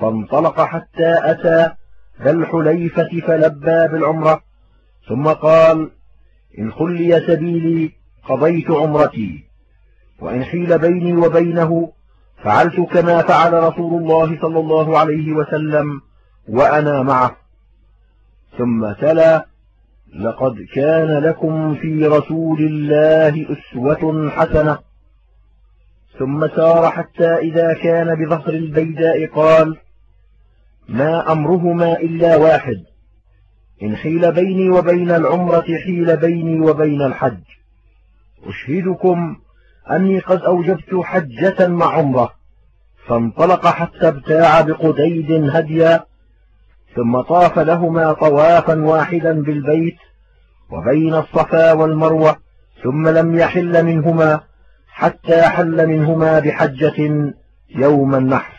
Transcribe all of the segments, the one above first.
فانطلق حتى أتى ذا الحليفة فلبى بالعمرة، ثم قال: إن خلي سبيلي قضيت عمرتي، وإن حيل بيني وبينه فعلت كما فعل رسول الله صلى الله عليه وسلم وأنا معه. ثم تلا: لقد كان لكم في رسول الله أسوة حسنة. ثم سار حتى إذا كان بظهر البيداء قال: ما أمرهما إلا واحد، إن حيل بيني وبين العمرة حيل بيني وبين الحج. أشهدكم أني قد أوجبت حجة مع عمرة. فانطلق حتى ابتاع بقديد هديا، ثم طاف لهما طوافا واحدا بالبيت وبين الصفا والمروة، ثم لم يحل منهما حتى حل منهما بحجة يوم النحر.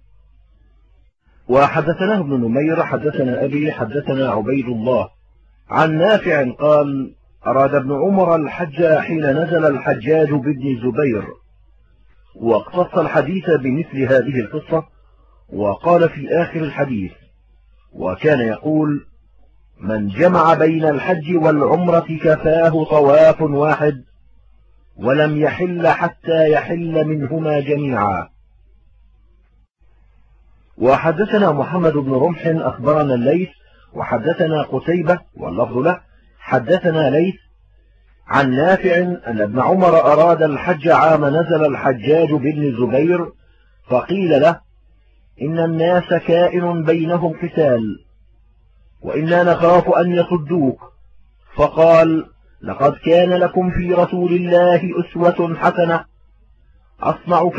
وحدثنا ابن نمير حدثنا أبي حدثنا عبيد الله عن نافع قال: أراد ابن عمر الحج حين نزل الحجاج بابن زبير، واقتص الحديث بمثل هذه القصة، وقال في آخر الحديث: وكان يقول: من جمع بين الحج والعمرة كفاه طواف واحد، ولم يحل حتى يحل منهما جميعا. وحدثنا محمد بن رمح أخبرنا الليث وحدثنا قتيبة واللفظ له حدثنا ليث عن نافع أن ابن عمر أراد الحج عام نزل الحجاج بن زبير، فقيل له: إن الناس كائن بينهم قتال، وإنا نخاف أن يصدوك. فقال: لقد كان لكم في رسول الله أسوة حسنة، أصنع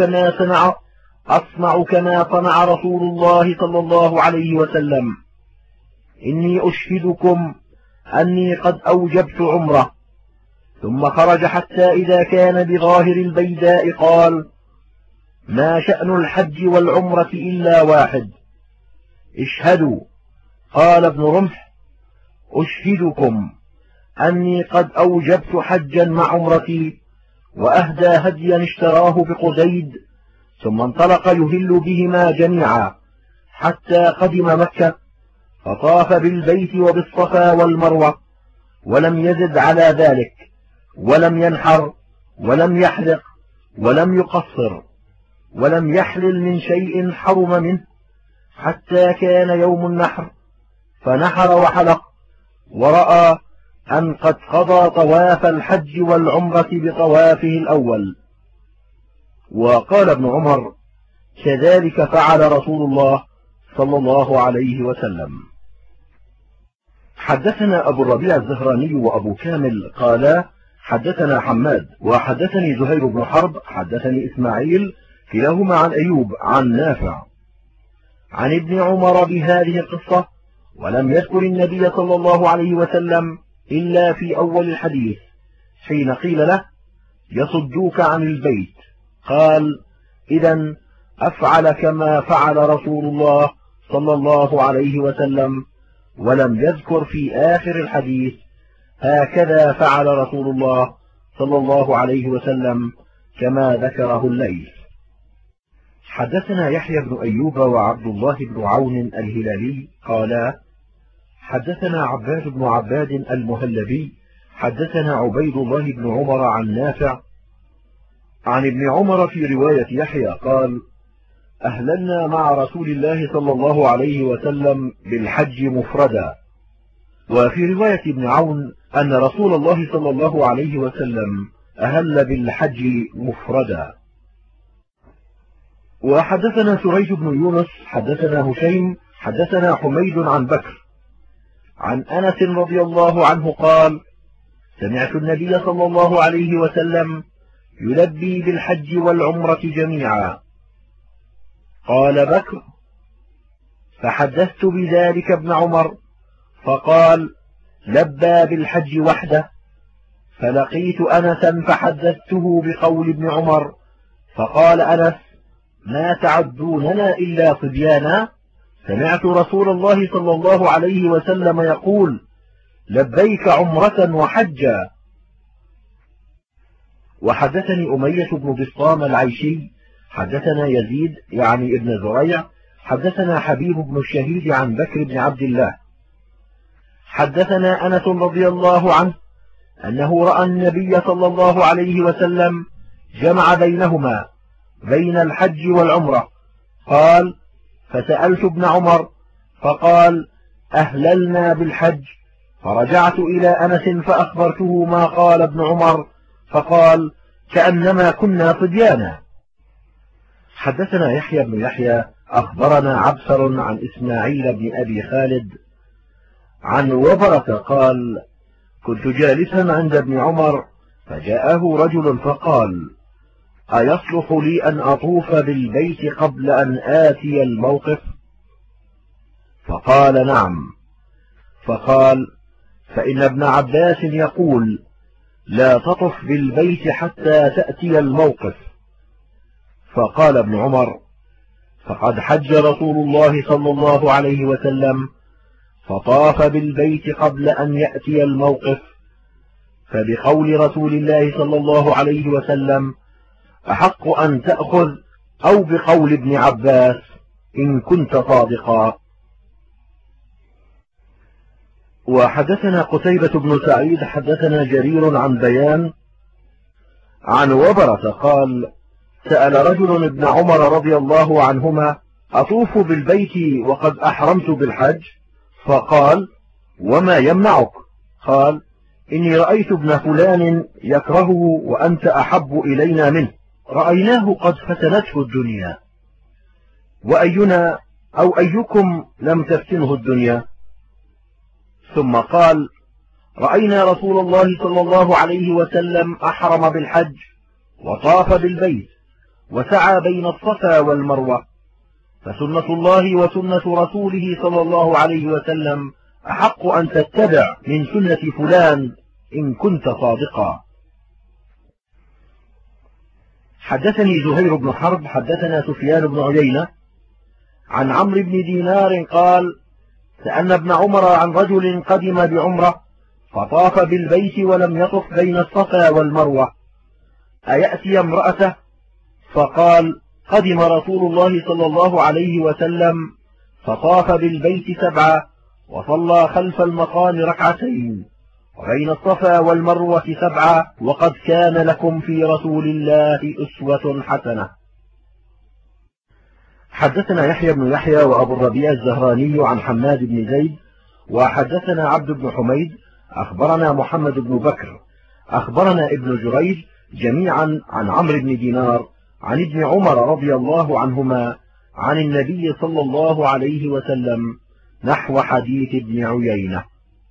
كما صنع رسول الله صلى الله عليه وسلم. إني أشهدكم أني قد أوجبت عمرة. ثم خرج حتى إذا كان بظاهر البيداء قال: ما شأن الحج والعمرة إلا واحد، اشهدوا. قال ابن رمح: أشهدكم أني قد أوجبت حجا مع عمرتي، وأهدى هديا اشتراه بقديد، ثم انطلق يهل بهما جميعا حتى قدم مكة، فطاف بالبيت وبالصفا والمروة، ولم يزد على ذلك، ولم ينحر، ولم يحلق، ولم يقصر، ولم يحلل من شيء حرم منه، حتى كان يوم النحر، فنحر وحلق، ورأى أن قد قضى طواف الحج والعمرة بطوافه الأول. وقال ابن عمر: كذلك فعل رسول الله صلى الله عليه وسلم. حدثنا أبو الربيع الزهراني وأبو كامل قالا: حدثنا حماد وحدثني زهير بن حرب حدثني إسماعيل كلاهما عن أيوب عن نافع عن ابن عمر بهذه القصة، ولم يذكر النبي صلى الله عليه وسلم إلا في أول الحديث حين قيل له: يصدوك عن البيت. قال: إذن أفعل كما فعل رسول الله صلى الله عليه وسلم، ولم يذكر في آخر الحديث: هكذا فعل رسول الله صلى الله عليه وسلم، كما ذكره الليث. حدثنا يحيى بن أيوب وعبد الله بن عون الهلالي قالا: حدثنا عباد بن عباد المهلبي حدثنا عبيد الله بن عمر عن نافع عن ابن عمر في رواية يحيى قال: أهللنا مع رسول الله صلى الله عليه وسلم بالحج مفردا. وفي رواية ابن عون أن رسول الله صلى الله عليه وسلم أهل بالحج مفردا. وحدثنا سريج بن يونس حدثنا هشيم حدثنا حميد عن بكر عن أنس رضي الله عنه قال: سمعت النبي صلى الله عليه وسلم يلبي بالحج والعمرة جميعا. قال بكر: فحدثت بذلك ابن عمر، فقال: لبى بالحج وحده. فلقيت أنسا فحدثته بقول ابن عمر، فقال أنس: ما تعدوننا إلا صبيانا؟ سمعت رسول الله صلى الله عليه وسلم يقول: لبيك عمرة وحجا. وحدثني أمية بن بسطام العيشي حدثنا يزيد يعني ابن زريع حدثنا حبيب بن الشهيد عن بكر بن عبد الله حدثنا أنس رضي الله عنه أنه رأى النبي صلى الله عليه وسلم جمع بينهما بين الحج والعمرة. قال: فسألت ابن عمر فقال: أهللنا بالحج. فرجعت إلى أنس فأخبرته ما قال ابن عمر فقال: كأنما كنا صبيانا. حدثنا يحيى بن يحيى أخبرنا عبثر عن إسماعيل بن أبي خالد عن وبرة قال: كنت جالسا عند ابن عمر فجاءه رجل فقال: أيصلح لي أن أطوف بالبيت قبل أن آتي الموقف؟ فقال: نعم. فقال: فإن ابن عباس يقول: لا تطف بالبيت حتى تأتي الموقف. فقال ابن عمر: فقد حج رسول الله صلى الله عليه وسلم فطاف بالبيت قبل أن يأتي الموقف، فبقول رسول الله صلى الله عليه وسلم أحق أن تأخذ، أو بقول ابن عباس إن كنت صادقا. وحدثنا قتيبة بن سعيد حدثنا جرير عن بيان عن وبرة قال: سأل رجل ابن عمر رضي الله عنهما: أطوف بالبيت وقد أحرمت بالحج؟ فقال: وما يمنعك؟ قال: إني رأيت ابن فلان يكرهه وأنت أحب إلينا منه، رأيناه قد فتنته الدنيا، وأينا أو أيكم لم تفتنه الدنيا؟ ثم قال: رأينا رسول الله صلى الله عليه وسلم أحرم بالحج وطاف بالبيت وسعى بين الصفا والمروة، فسنة الله وسنة رسوله صلى الله عليه وسلم أحق أن تتبع من سنة فلان إن كنت صادقا. حدثني زهير بن حرب حدثنا سفيان بن عيينة عن عمرو بن دينار قال: سألنا ابن عمر عن رجل قدم بعمرة فطاف بالبيت ولم يطف بين الصفا والمروة أيأتي امرأته؟ فقال: قدم رسول الله صلى الله عليه وسلم فطاف بالبيت 7 وصلى خلف المقام 2 ركعتين وبين الصفا والمروة 7 وقد كان لكم في رسول الله أسوة حسنة. حدثنا يحيى بن يحيى وأبو الربيع الزهراني عن حماد بن زيد وحدثنا عبد بن حميد أخبرنا محمد بن بكر أخبرنا ابن جريج جميعا عن عمرو بن دينار عن ابن عمر رضي الله عنهما عن النبي صلى الله عليه وسلم نحو حديث ابن عيينة.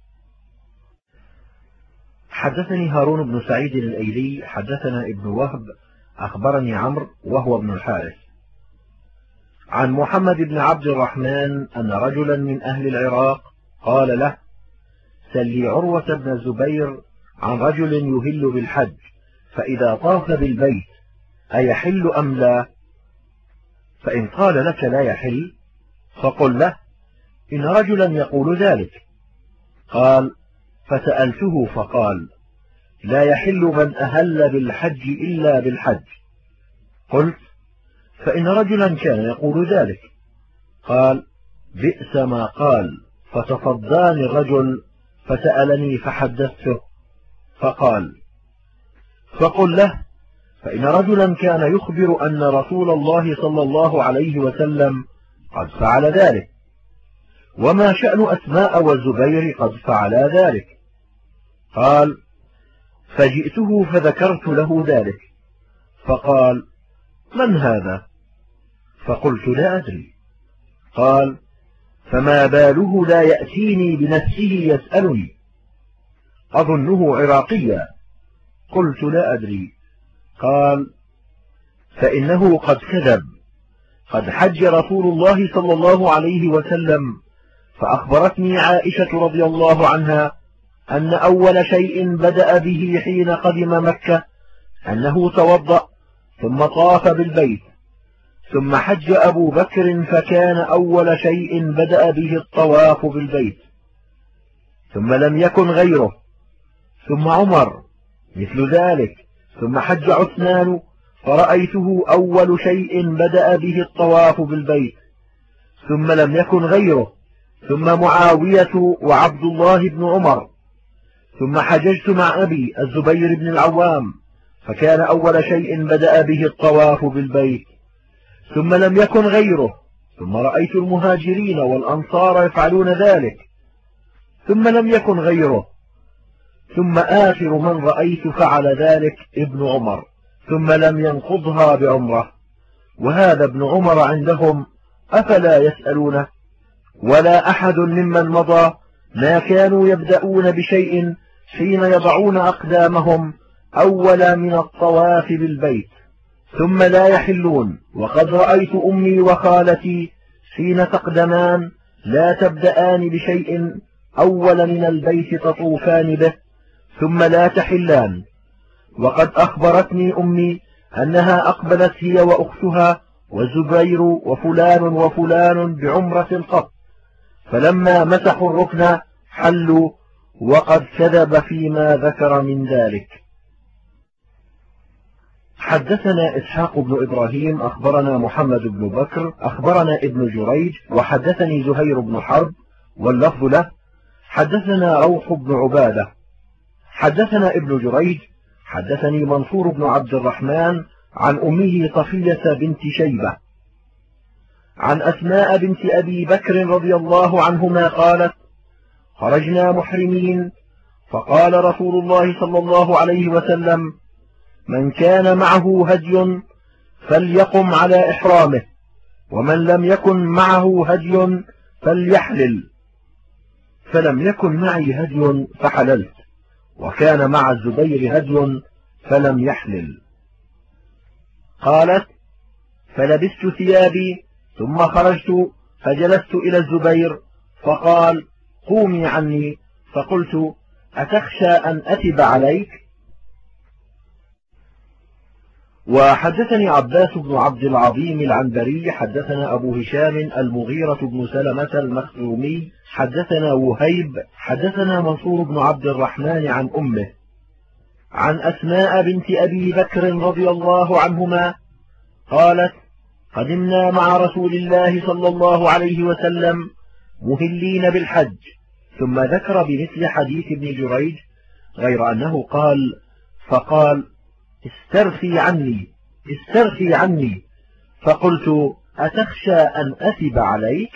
حدثني هارون بن سعيد الأيلي حدثنا ابن وهب أخبرني عمرو وهو ابن الحارث عن محمد بن عبد الرحمن أن رجلا من أهل العراق قال له: سل لي عروة بن الزبير عن رجل يهل بالحج فإذا طاف بالبيت أيحل أم لا؟ فإن قال لك لا يحل فقل له: إن رجلا يقول ذلك. قال: فسألته فقال: لا يحل من أهل بالحج إلا بالحج. قلت: فإن رجلا كان يقول ذلك. قال: بئس ما قال. فتصداني الرجل فسألني فحدثته فقال: فقل له: فإن رجلا كان يخبر أن رسول الله صلى الله عليه وسلم قد فعل ذلك، وما شأن أسماء والزبير قد فعلا ذلك؟ قال: فجئته فذكرت له ذلك فقال: من هذا؟ فقلت: لا أدري. قال: فما باله لا يأتيني بنفسه يسألني؟ أظنه عراقيا. قلت: لا أدري. قال: فإنه قد كذب، قد حج رسول الله صلى الله عليه وسلم فأخبرتني عائشة رضي الله عنها أن أول شيء بدأ به حين قدم مكة أنه توضأ ثم طاف بالبيت، ثم حج أبو بكر فكان أول شيء بدأ به الطواف بالبيت، ثم لم يكن غيره، ثم عمر مثل ذلك، ثم حج عثمان فرأيته أول شيء بدأ به الطواف بالبيت، ثم لم يكن غيره، ثم معاوية وعبد الله بن عمر، ثم حججت مع أبي الزبير بن العوام، فكان أول شيء بدأ به الطواف بالبيت، ثم لم يكن غيره، ثم رأيت المهاجرين والأنصار يفعلون ذلك، ثم لم يكن غيره، ثم آخر من رأيت فعل ذلك ابن عمر، ثم لم ينقضها بعمره. وهذا ابن عمر عندهم أفلا يسألونه؟ ولا أحد ممن مضى ما كانوا يبدأون بشيء حين يضعون أقدامهم أول من الطواف بالبيت، ثم لا يحلون. وقد رأيت أمي وخالتي حين تقدمان لا تبدأان بشيء أول من البيت تطوفان به ثم لا تحلان. وقد أخبرتني أمي أنها أقبلت هي وأختها والزبير وفلان وفلان بعمرة قط، فلما مسحوا الركن حلوا، وقد كذب فيما ذكر من ذلك. حدثنا إسحاق بن إبراهيم أخبرنا محمد بن بكر أخبرنا ابن جريج وحدثني زهير بن حرب واللفظ له. حدثنا روح بن عبادة حدثنا ابن جريج حدثني منصور بن عبد الرحمن عن أمه صفية بنت شيبة عن أسماء بنت أبي بكر رضي الله عنهما قالت: خرجنا محرمين، فقال رسول الله صلى الله عليه وسلم: من كان معه هدي فليقم على إحرامه، ومن لم يكن معه هدي فليحلل. فلم يكن معي هدي فحللت، وكان مع الزبير هدي فلم يحلل. قالت: فلبست ثيابي ثم خرجت فجلست إلى الزبير فقال: قومي عني، فقلت: أتخشى أن أتب عليك؟ وحدثني عباس بن عبد العظيم العنبري حدثنا أبو هشام المغيرة بن سلمة المخزومي حدثنا وهيب حدثنا منصور بن عبد الرحمن عن أمه عن أسماء بنت أبي بكر رضي الله عنهما قالت: قدمنا مع رسول الله صلى الله عليه وسلم مهلين بالحج. ثم ذكر بمثل حديث ابن جريج، غير أنه قال: فقال: استرخي عني استرخي عني، فقلت: أتخشى أن أثب عليك؟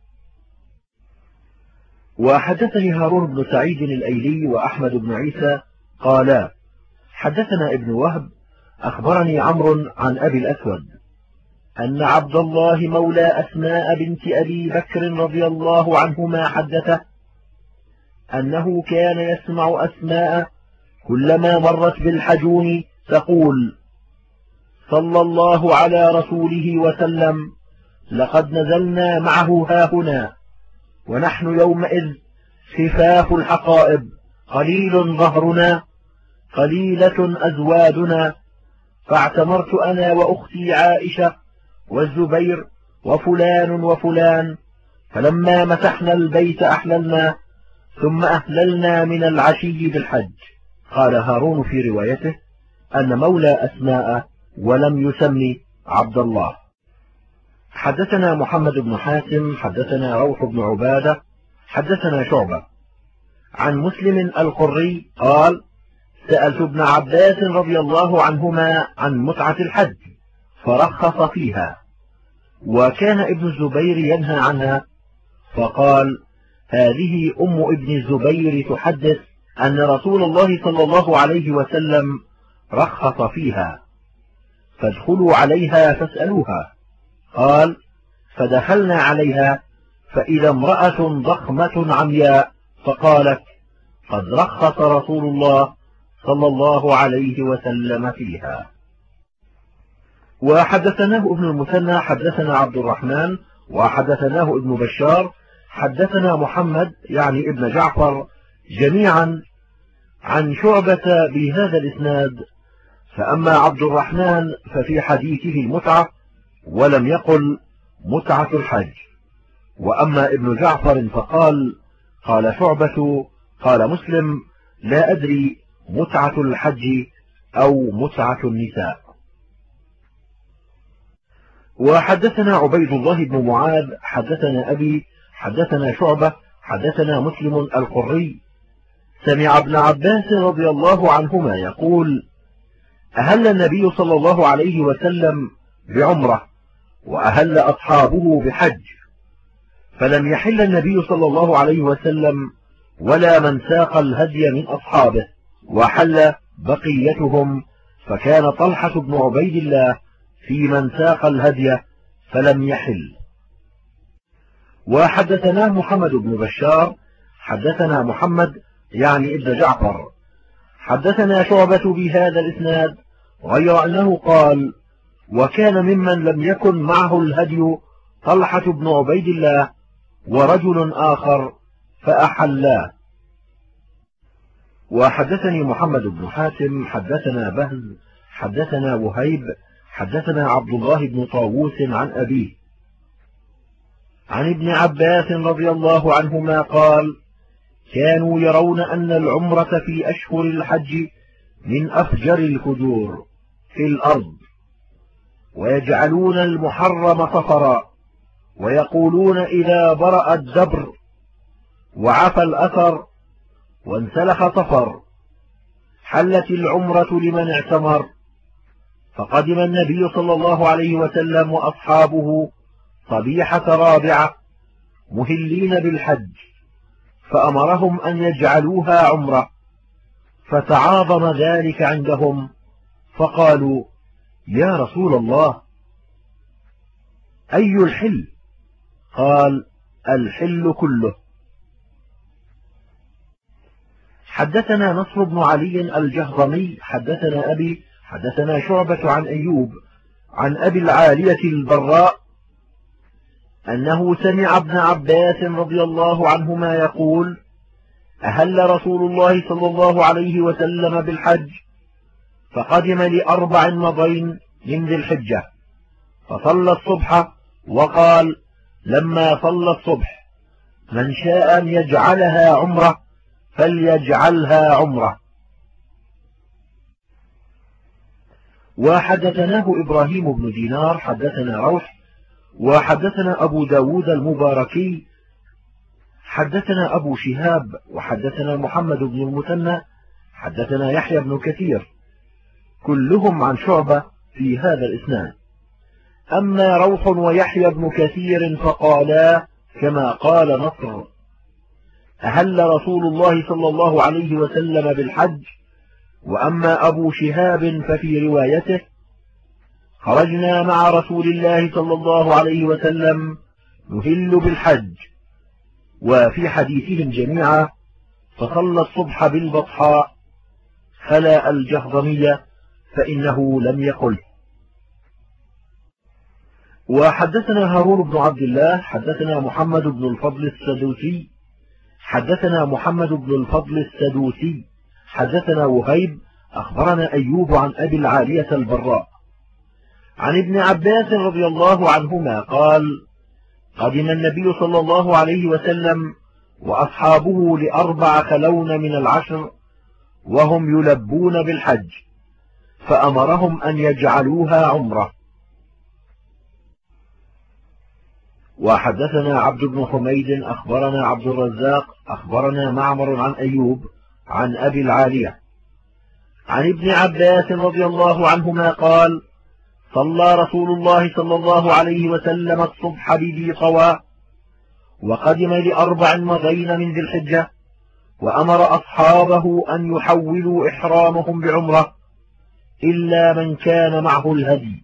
وحدثني هارون بن سعيد الأيلي وأحمد بن عيسى قالا: حدثنا ابن وهب أخبرني عمرو عن أبي الأسود أن عبد الله مولى أسماء بنت أبي بكر رضي الله عنهما حدثه أنه كان يسمع أسماء كلما مرت بالحجون تقول: صلى الله على رسوله وسلم، لقد نزلنا معه هاهنا، ونحن يومئذ خفاف الحقائب، قليل ظهرنا، قليلة أزوادنا، فاعتمرت أنا وأختي عائشة والزبير وفلان وفلان، فلما مسحنا البيت أحللنا، ثم أهللنا من العشي بالحج. قال هارون في روايته أن مولى أسماء ولم يسمي عبد الله. حدثنا محمد بن حاتم حدثنا روح بن عبادة حدثنا شعبة عن مسلم القري قال: سألت ابن عباس رضي الله عنهما عن متعة الحج فرخص فيها، وكان ابن الزبير ينهى عنها، فقال: هذه أم ابن الزبير تحدث أن رسول الله صلى الله عليه وسلم رخص فيها، فادخلوا عليها فاسألوها. قال: فدخلنا عليها فإذا امرأة ضخمة عمياء، فقالت: قد رخص رسول الله صلى الله عليه وسلم فيها. وحدثناه ابن المثنى حدثنا عبد الرحمن وحدثناه ابن بشار حدثنا محمد يعني ابن جعفر جميعا عن شعبة بهذا الإسناد، فأما عبد الرحمن ففي حديثه المتعة ولم يقل متعة الحج، وأما ابن جعفر فقال: قال شعبة قال مسلم: لا أدري متعة الحج أو متعة النساء. وحدثنا عبيد الله بن معاذ حدثنا أبي حدثنا شعبة حدثنا مسلم القري سمع ابن عباس رضي الله عنهما يقول: أهل النبي صلى الله عليه وسلم بعمرة وأهل أصحابه بحج، فلم يحل النبي صلى الله عليه وسلم ولا من ساق الهدي من أصحابه، وحل بقيتهم، فكان طلحة بن عبيد الله في من ساق الهدي فلم يحل. وحدثنا محمد بن بشار حدثنا محمد يعني ابن جعفر حدثنا شعبة بهذا الإسناد، غير أنه قال: وكان ممن لم يكن معه الهدي طلحة بن عبيد الله ورجل آخر فأحلا. وحدثني محمد بن حاتم حدثنا بهز حدثنا وهيب حدثنا عبد الله بن طاووس عن أبيه عن ابن عباس رضي الله عنهما قال: كانوا يرون أن العمرة في أشهر الحج من أفجر الفجور في الأرض، ويجعلون المحرم صفرا، ويقولون إذا برأ الدبر وعفى الأثر وانسلخ صفر حلت العمرة لمن اعتمر. فقدم النبي صلى الله عليه وسلم وأصحابه صبيحة رابعة مهلين بالحج، فأمرهم أن يجعلوها عمرة، فتعاظم ذلك عندهم، فقالوا: يا رسول الله، أي الحل؟ قال: الحل كله. حدثنا نصر بن علي الجهضمي حدثنا أبي حدثنا شعبة عن أيوب عن أبي العالية البراء أنه سمع ابن عباس رضي الله عنهما يقول: أهل رسول الله صلى الله عليه وسلم بالحج، فقدم ل4 مضين من ذي الحجة، فصلى الصبح، وقال لما صلى الصبح: من شاء أن يجعلها عمرة فليجعلها عمرة. وحدثناه إبراهيم بن دينار حدثنا روح وحدثنا أبو داود المباركي حدثنا أبو شهاب وحدثنا محمد بن المثنى حدثنا يحيى بن كثير، كلهم عن شعبة في هذا الإسناد. أما روح ويحيى بن كثير فقالا كما قال نصر: أهل رسول الله صلى الله عليه وسلم بالحج. وأما أبو شهاب ففي روايته: خرجنا مع رسول الله صلى الله عليه وسلم نهل بالحج. وفي حديثهم جميعا: فصلى الصبح بالبطحاء، خلا الجهضمية فإنه لم يقل. وحدثنا هارون بن عبد الله حدثنا محمد بن الفضل السدوسي حدثنا محمد بن الفضل السدوسي حدثنا وهيب أخبرنا أيوب عن أبي العالية البراء عن ابن عباس رضي الله عنهما قال: قدم النبي صلى الله عليه وسلم وأصحابه ل4 خلون من العشر، وهم يلبون بالحج، فأمرهم أن يجعلوها عمرة. وحدثنا عبد بن حميد أخبرنا عبد الرزاق أخبرنا معمر عن أيوب عن أبي العالية عن ابن عباس رضي الله عنهما قال: صلى رسول الله صلى الله عليه وسلم الصبح بذي طوى، وقدم ل4 مضين من ذي الحجة، وأمر أصحابه أن يحولوا إحرامهم بعمرة إلا من كان معه الهدي.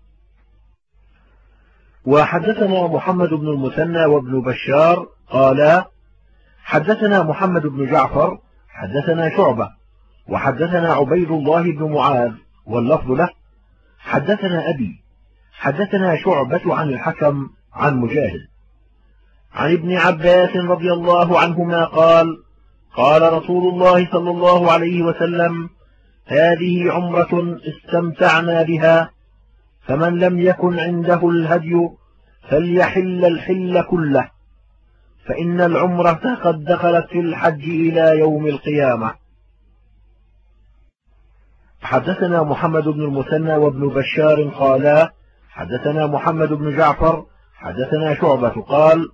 وحدثنا محمد بن المثنى وابن بشار قالا: حدثنا محمد بن جعفر حدثنا شعبة وحدثنا عبيد الله بن معاذ واللفظ له حدثنا أبي حدثنا شعبة عن الحكم عن مجاهد عن ابن عباس رضي الله عنهما قال: قال رسول الله صلى الله عليه وسلم: هذه عمرة استمتعنا بها، فمن لم يكن عنده الهدي فليحل الحل كله، فإن العمرة قد دخلت في الحج إلى يوم القيامة. حدثنا محمد بن المثنى وابن بشار قالا: حدثنا محمد بن جعفر حدثنا شعبة قال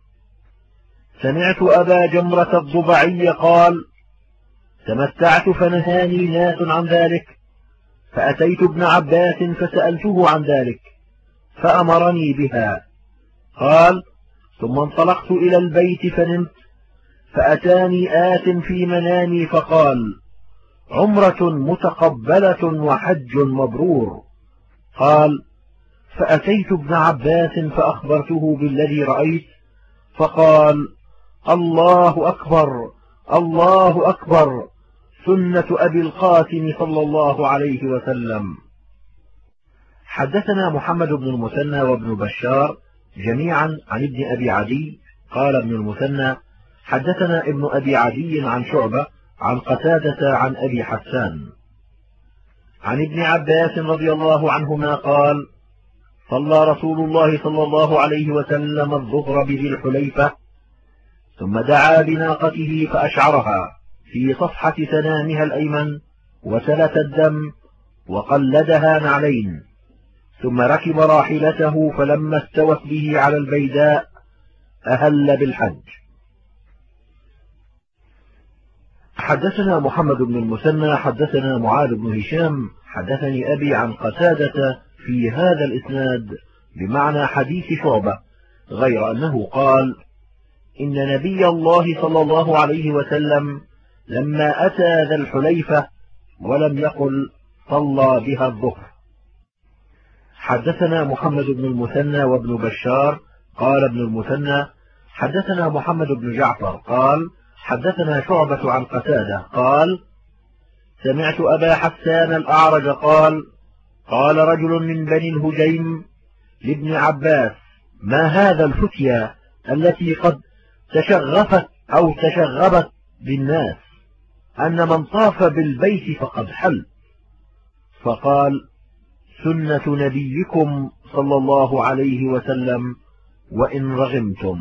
سمعت أبا جمرة الضبعي قال تمتعت فنهاني ناس عن ذلك، فأتيت ابن عباس فسألته عن ذلك فأمرني بها. قال ثم انطلقت إلى البيت فنمت، فأتاني آت في منامي فقال عمرة متقبلة وحج مبرور. قال فأتيت ابن عباس فأخبرته بالذي رأيت، فقال الله أكبر الله أكبر، سنة أبي القاسم صلى الله عليه وسلم. حدثنا محمد بن المثنى وابن بشار جميعا عن ابن أبي عدي. قال ابن المثنى حدثنا ابن أبي عدي عن شعبة عن قتادة عن أبي حسان عن ابن عباس رضي الله عنهما قال صلى رسول الله صلى الله عليه وسلم الظهر بذي الحليفة، ثم دعا بناقته فأشعرها في صفحة سنامها الأيمن وسلت الدم وقلدها نعلين، ثم ركب راحلته، فلما استوت به على البيداء أهل بالحج. حدثنا محمد بن المثنى حدثنا معاذ بن هشام حدثني أبي عن قتادة في هذا الإسناد بمعنى حديث شعبة، غير أنه قال إن نبي الله صلى الله عليه وسلم لما أتى ذا الحليفة ولم يقل صلى بها الظهر. حدثنا محمد بن المثنى وابن بشار. قال ابن المثنى حدثنا محمد بن جعفر قال حدثنا شعبة عن قتادة قال سمعت أبا حسان الأعرج قال قال رجل من بني الهجيم لابن عباس ما هذا الفتيا التي قد تشغفت أو تشغبت بالناس أن من طاف بالبيت فقد حل؟ فقال سنة نبيكم صلى الله عليه وسلم وإن رغمتم.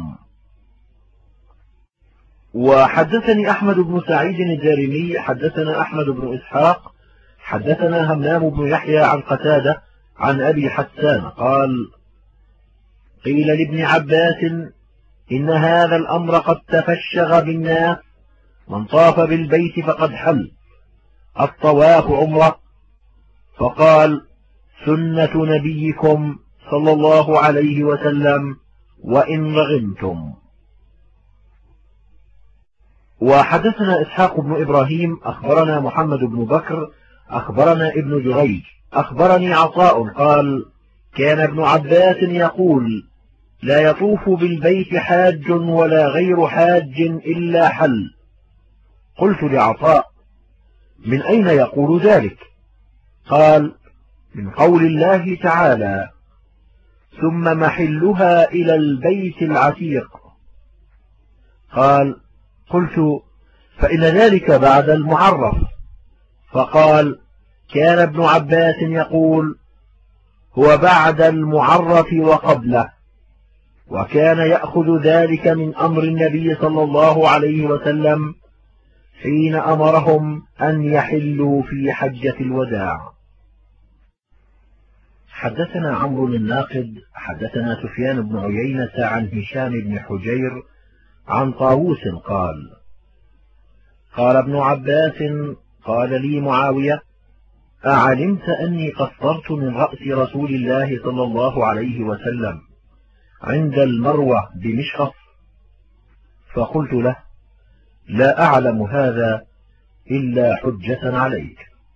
وحدثني أحمد بن سعيد الدارمي حدثنا أحمد بن إسحاق حدثنا همام بن يحيى عن قتادة عن أبي حسان قال قيل لابن عباس إن هذا الأمر قد تفشغ بالناس، من طاف بالبيت فقد حل، الطواف عمرة. فقال سنة نبيكم صلى الله عليه وسلم وإن رغمتم. وحدثنا إسحاق بن إبراهيم أخبرنا محمد بن بكر أخبرنا ابن جريج أخبرني عطاء قال كان ابن عباس يقول لا يطوف بالبيت حاج ولا غير حاج إلا حل. قلت لعطاء من أين يقول ذلك؟ قال من قول الله تعالى ثم محلها إلى البيت العتيق. قال قلت فإن ذلك بعد المعرف. فقال كان ابن عباس يقول هو بعد المعرف وقبله، وكان يأخذ ذلك من أمر النبي صلى الله عليه وسلم حين أمرهم أن يحلوا في حجة الوداع. حدثنا عمرو الناقد حدثنا سفيان بن عيينة عن هشام بن حجير عن طاووس قال قال ابن عباس قال لي معاوية أعلمت أني قصرت من رأس رسول الله صلى الله عليه وسلم عند المروة بمشخص؟ فقلت له لا أعلم هذا إلا حجة عليك.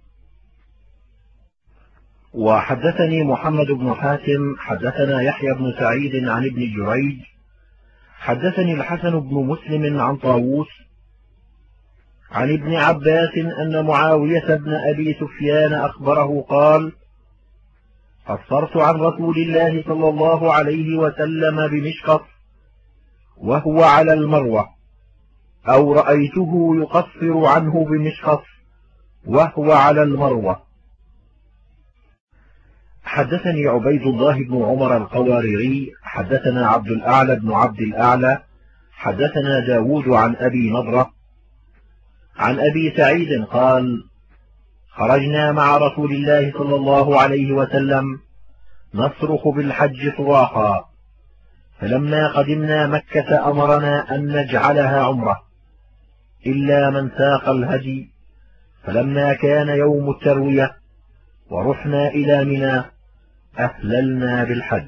وحدثني محمد بن حاتم حدثنا يحيى بن سعيد عن ابن جريج حدثني الحسن بن مسلم عن طاووس عن ابن عباس أن معاوية بن أبي سفيان أخبره قال قصرت عن رسول الله صلى الله عليه وسلم بمشخص وهو على المروة، أو رأيته يقصر عنه بمشخص وهو على المروة. حدثني عبيد الله بن عمر القواريري حدثنا عبد الأعلى بن عبد الأعلى حدثنا داود عن أبي نضرة عن أبي سعيد قال خرجنا مع رسول الله صلى الله عليه وسلم نصرخ بالحج صراخا، فلما قدمنا مكة أمرنا أن نجعلها عمرة إلا من ساق الهدي، فلما كان يوم التروية ورحنا إلى منى أهللنا بالحج.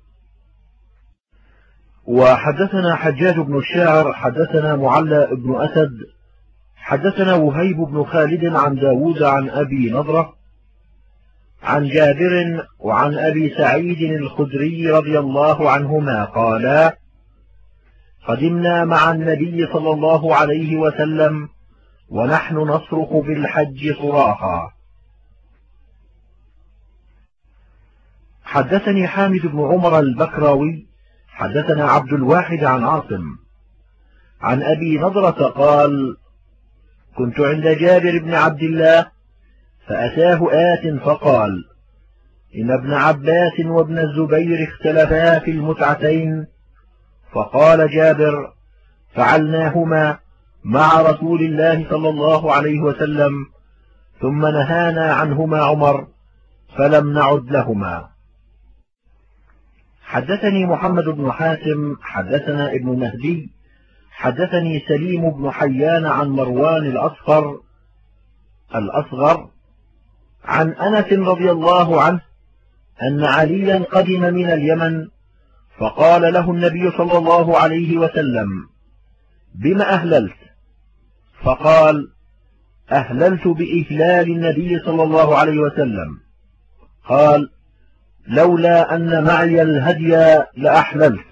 وحدثنا حجاج بن الشاعر حدثنا معلى بن أسد حدثنا وهيب بن خالد عن داود عن أبي نضرة عن جابر وعن أبي سعيد الخدري رضي الله عنهما قالا: قدمنا مع النبي صلى الله عليه وسلم ونحن نصرخ بالحج صراخا. حدثني حامد بن عمر البكراوي حدثنا عبد الواحد عن عاصم عن أبي نضرة قال: كنت عند جابر بن عبد الله فأتاه آت فقال: إن ابن عباس وابن الزبير اختلفا في المتعتين. فقال جابر: فعلناهما مع رسول الله صلى الله عليه وسلم، ثم نهانا عنهما عمر فلم نعد لهما. حدثني محمد بن حاتم حدثنا ابن مهدي حدثني سليم بن حيان عن مروان الأصغر عن أنس رضي الله عنه أن عليا قدم من اليمن، فقال له النبي صلى الله عليه وسلم: بما أهللت؟ فقال: أهللت بإهلال النبي صلى الله عليه وسلم. قال: لولا أن معي الهدي لأحللت.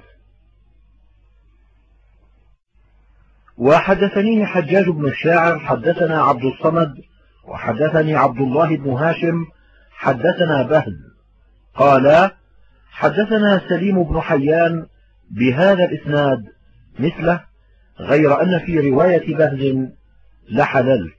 وحدثني حجاج بن الشاعر حدثنا عبد الصمد وحدثني عبد الله بن هاشم حدثنا بهز قال: حدثنا سليم بن حيان بهذا الإسناد مثله، غير أن في رواية بهز لحللت.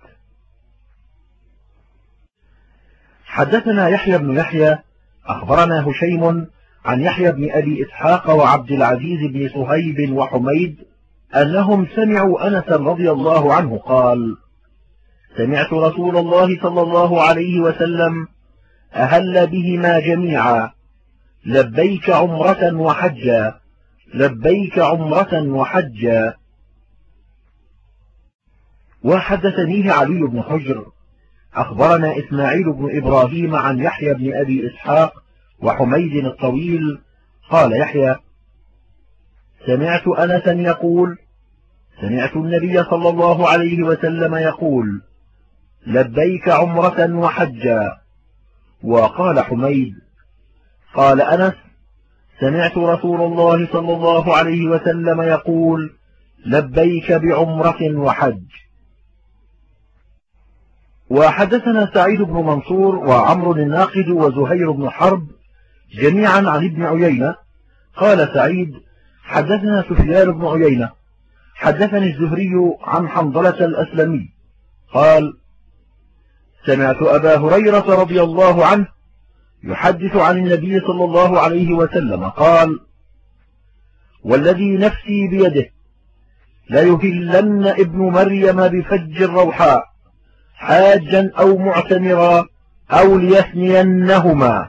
حدثنا يحيى بن يحيى أخبرنا هشيم عن يحيى بن أبي إسحاق وعبد العزيز بن صهيب وحميد أنهم سمعوا أنس رضي الله عنه قال: سمعت رسول الله صلى الله عليه وسلم أهل بهما جميعا: لبيك عمرة وحجا، لبيك عمرة وحجا. وحدثنيه علي بن حجر أخبرنا إسماعيل بن إبراهيم عن يحيى بن أبي إسحاق وحميد الطويل قال يحيى: سمعت أنسا يقول: سمعت النبي صلى الله عليه وسلم يقول: لبيك عمرة وحجا. وقال حميد: قال أنس: سمعت رسول الله صلى الله عليه وسلم يقول: لبيك بعمرة وحج. وحدثنا سعيد بن منصور وعمرو الناقد وزهير بن حرب جميعا عن ابن عيينة قال سعيد: حدثنا سفيان بن عيينة حدثني الزهري عن حنظلة الأسلمي قال: سمعت أبا هريرة رضي الله عنه يحدث عن النبي صلى الله عليه وسلم قال: والذي نفسي بيده ليهلن ابن مريم بفج الروحاء حاجا أو معتمرا أو ليثنينهما.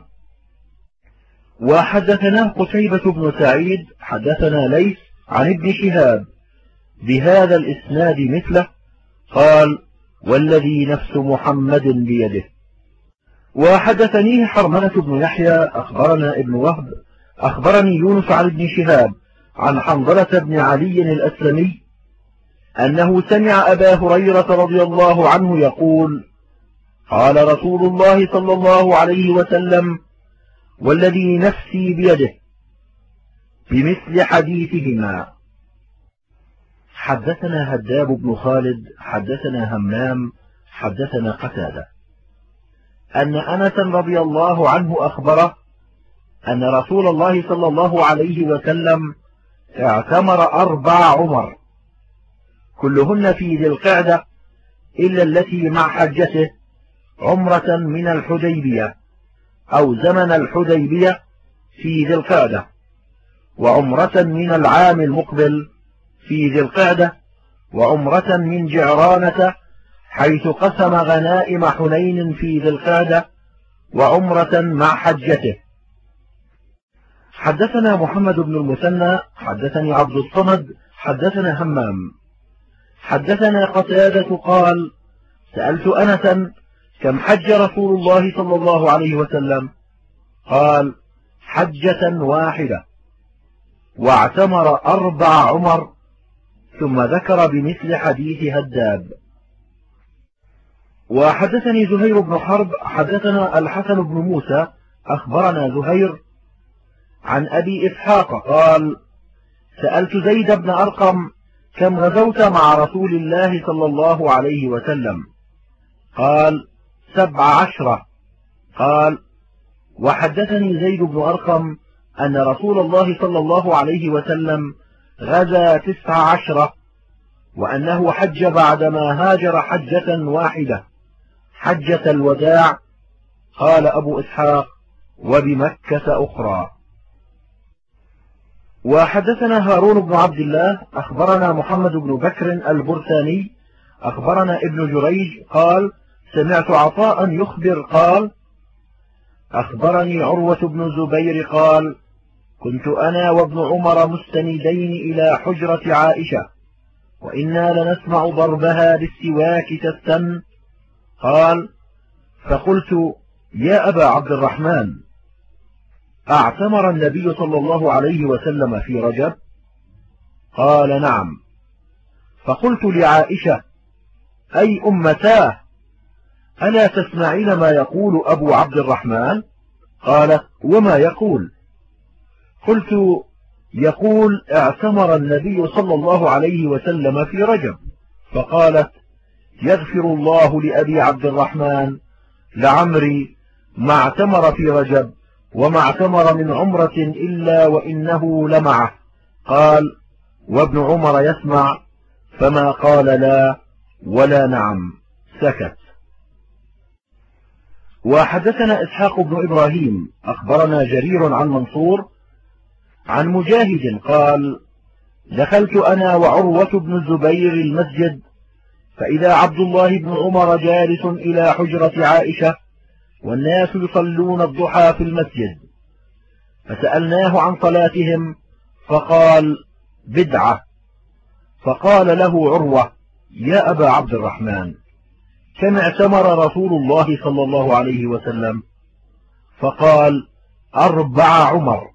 وحدثنا قتيبة بن سعيد حدثنا ليث عن ابن شهاب بهذا الإسناد مثله قال: والذي نفس محمد بيده. وحدثنيه حرملة بن يحيى أخبرنا ابن وهب أخبرني يونس عن ابن شهاب عن حنظلة بن علي الأسلمي أنه سمع أبا هريرة رضي الله عنه يقول: قال رسول الله صلى الله عليه وسلم: والذي نفسي بيده، بمثل حديثهما. حدثنا هداب بن خالد حدثنا همام حدثنا قتادة أن أنسا رضي الله عنه أخبره أن رسول الله صلى الله عليه وسلم اعتمر 4 عمر كلهن في ذي القعدة إلا التي مع حجته، عمرة من الحديبية أو زمن الحديبية في ذي القعدة، وعمرة من العام المقبل في ذي القعدة، وعمرة من جعرانة حيث قسم غنائم حنين في ذي القعدة، وعمرة مع حجته. حدثنا محمد بن المثنى حدثني عبد الصمد حدثنا همام حدثنا قتادة قال سألت أنسا كم حج رسول الله صلى الله عليه وسلم؟ قال حجة واحدة، واعتمر 4 عمر، ثم ذكر بمثل حديث هداب. وحدثني زهير بن حرب حدثنا الحسن بن موسى أخبرنا زهير عن أبي إسحاق قال سألت زيد بن أرقم كم غزوت مع رسول الله صلى الله عليه وسلم؟ قال 17. قال وحدثني زيد بن أرقم أن رسول الله صلى الله عليه وسلم غزا 19، وأنه حج بعدما هاجر حجة واحدة حجة الوداع. قال أبو إسحاق وبمكة أخرى. وحدثنا هارون بن عبد الله أخبرنا محمد بن بكر البرساني أخبرنا ابن جريج قال سمعت عطاء يخبر قال أخبرني عروة بن الزبير قال كنت أنا وابن عمر مستندين إلى حجرة عائشة، وإنا لنسمع ضربها بالسواك تستن. قال فقلت يا أبا عبد الرحمن أعتمر النبي صلى الله عليه وسلم في رجب؟ قال نعم. فقلت لعائشة أي أمتاه ألا تسمعين ما يقول أبو عبد الرحمن؟ قالت وما يقول؟ قلت يقول اعتمر النبي صلى الله عليه وسلم في رجب. فقالت يغفر الله لأبي عبد الرحمن، لعمري ما اعتمر في رجب وما اعتمر من عمرة إلا وإنه لمعه. قال وابن عمر يسمع، فما قال لا ولا نعم، سكت. وحدثنا إسحاق بن إبراهيم أخبرنا جرير عن منصور عن مجاهد قال دخلت أنا وعروة بن الزبير المسجد، فإذا عبد الله بن عمر جالس إلى حجرة عائشة والناس يصلون الضحى في المسجد، فسألناه عن صلاتهم فقال بدعة. فقال له عروة يا أبا عبد الرحمن كم اعتمر رسول الله صلى الله عليه وسلم؟ فقال 4 عمر،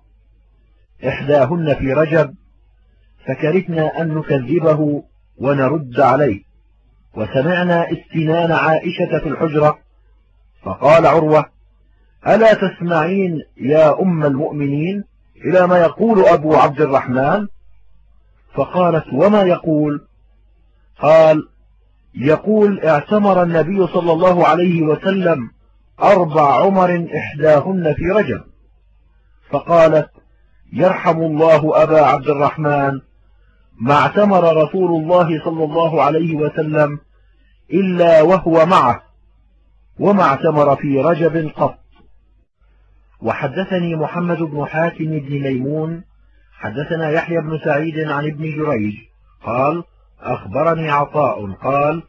إحداهن في رجب، فكرهنا أن نكذبه ونرد عليه، وسمعنا استنان عائشة في الحجرة. فقال عروة ألا تسمعين يا أم المؤمنين إلى ما يقول أبو عبد الرحمن؟ فقالت وما يقول؟ قال يقول اعتمر النبي صلى الله عليه وسلم 4 عمر إحداهن في رجب. فقالت يرحم الله أبا عبد الرحمن، ما اعتمر رسول الله صلى الله عليه وسلم إلا وهو معه، وما اعتمر في رجب قط. وحدثني محمد بن حاتم بن ميمون حدثنا يحيى بن سعيد عن ابن جريج قال أخبرني عطاء قال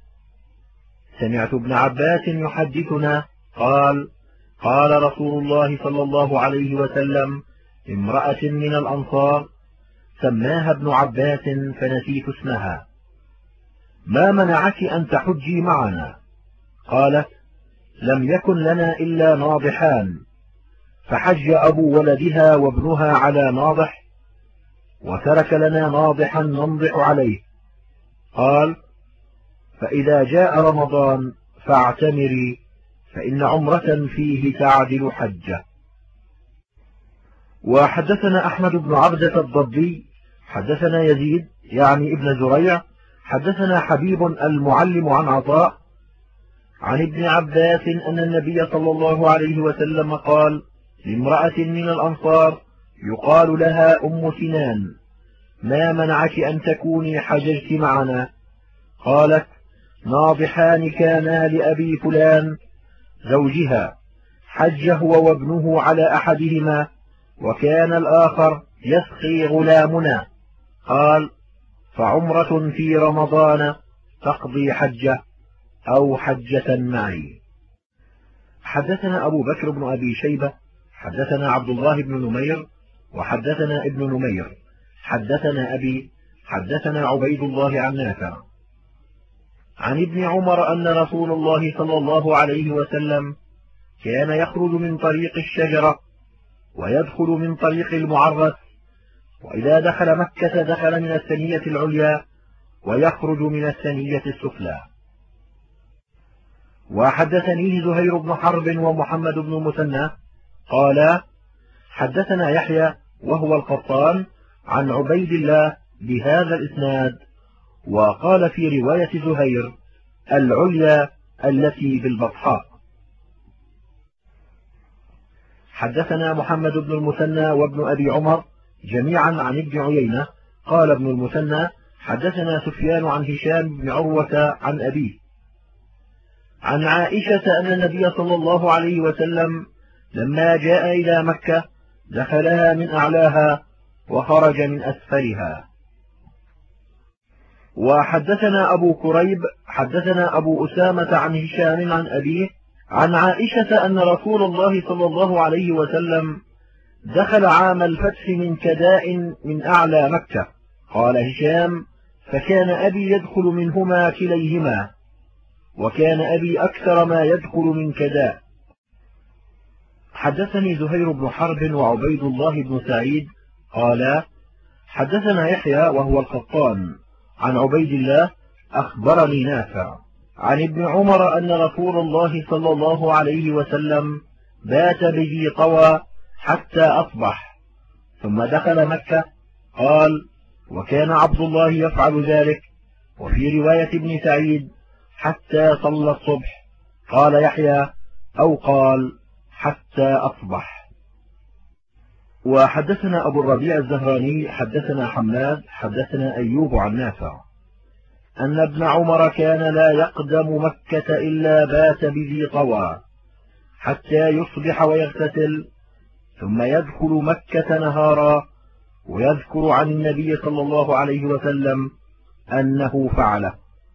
سمعت ابن عباس يحدثنا قال قال رسول الله صلى الله عليه وسلم امرأة من الأنصار سماها ابن عباس فنسيت اسمها ما منعك أن تحجي معنا؟ قالت لم يكن لنا إلا ناضحان، فحج أبو ولدها وابنها على ناضح، وترك لنا ناضحا ننضح عليه. قال فإذا جاء رمضان فاعتمري، فإن عمرة فيه تعدل حجة. وحدثنا أحمد بن عبدة الضبي حدثنا يزيد يعني ابن زريع حدثنا حبيب المعلم عن عطاء عن ابن عباس أن النبي صلى الله عليه وسلم قال لامرأة من الأنصار يقال لها أم سنان ما منعك أن تكوني حججت معنا؟ قالت ناضحان كانا لأبي فلان زوجها، حج هو وابنه على أحدهما، وكان الآخر يسقي غلامنا. قال فعمرة في رمضان تقضي حجة أو حجة معي. حدثنا أبو بكر بن أبي شيبة حدثنا عبد الله بن نمير وحدثنا ابن نمير حدثنا أبي حدثنا عبيد الله عن نافع عن ابن عمر أن رسول الله صلى الله عليه وسلم كان يخرج من طريق الشجرة ويدخل من طريق المعرس، وإذا دخل مكة دخل من الثنية العليا ويخرج من الثنية السفلى. وحدثنيه زهير بن حرب ومحمد بن المثنى قال حدثنا يحيى وهو القطان عن عبيد الله بهذا الإسناد، وقال في رواية زهير العليا التي بالبطحاء. حدثنا محمد بن المثنى وابن أبي عمر جميعا عن ابن عيينة قال ابن المثنى حدثنا سفيان عن هشام بن عروة عن أبيه عن عائشة أن النبي صلى الله عليه وسلم لما جاء إلى مكة دخلها من أعلاها وخرج من أسفلها. وحدثنا أبو كريب حدثنا أبو أسامة عن هشام عن أبيه عن عائشة أن رسول الله صلى الله عليه وسلم دخل عام الفتح من كداء من أعلى مكة. قال هشام فكان أبي يدخل منهما كليهما، وكان أبي أكثر ما يدخل من كداء. حدثني زهير بن حرب وعبيد الله بن سعيد قال حدثنا يحيى وهو القطان عن عبيد الله أخبرني نافع عن ابن عمر أن رسول الله صلى الله عليه وسلم بات بذي طوى حتى أصبح ثم دخل مكة. قال وكان عبد الله يفعل ذلك. وفي رواية ابن سعيد حتى صلى الصبح. قال يحيى أو قال حتى أصبح. وحدثنا أبو الربيع الزهراني حدثنا حماد حدثنا أيوب عن نافع أن ابن عمر كان لا يقدم مكة إلا بات بذي طوى حتى يصبح ويغتسل ثم يدخل مكة نهارا، ويذكر عن النبي صلى الله عليه وسلم أنه فعله.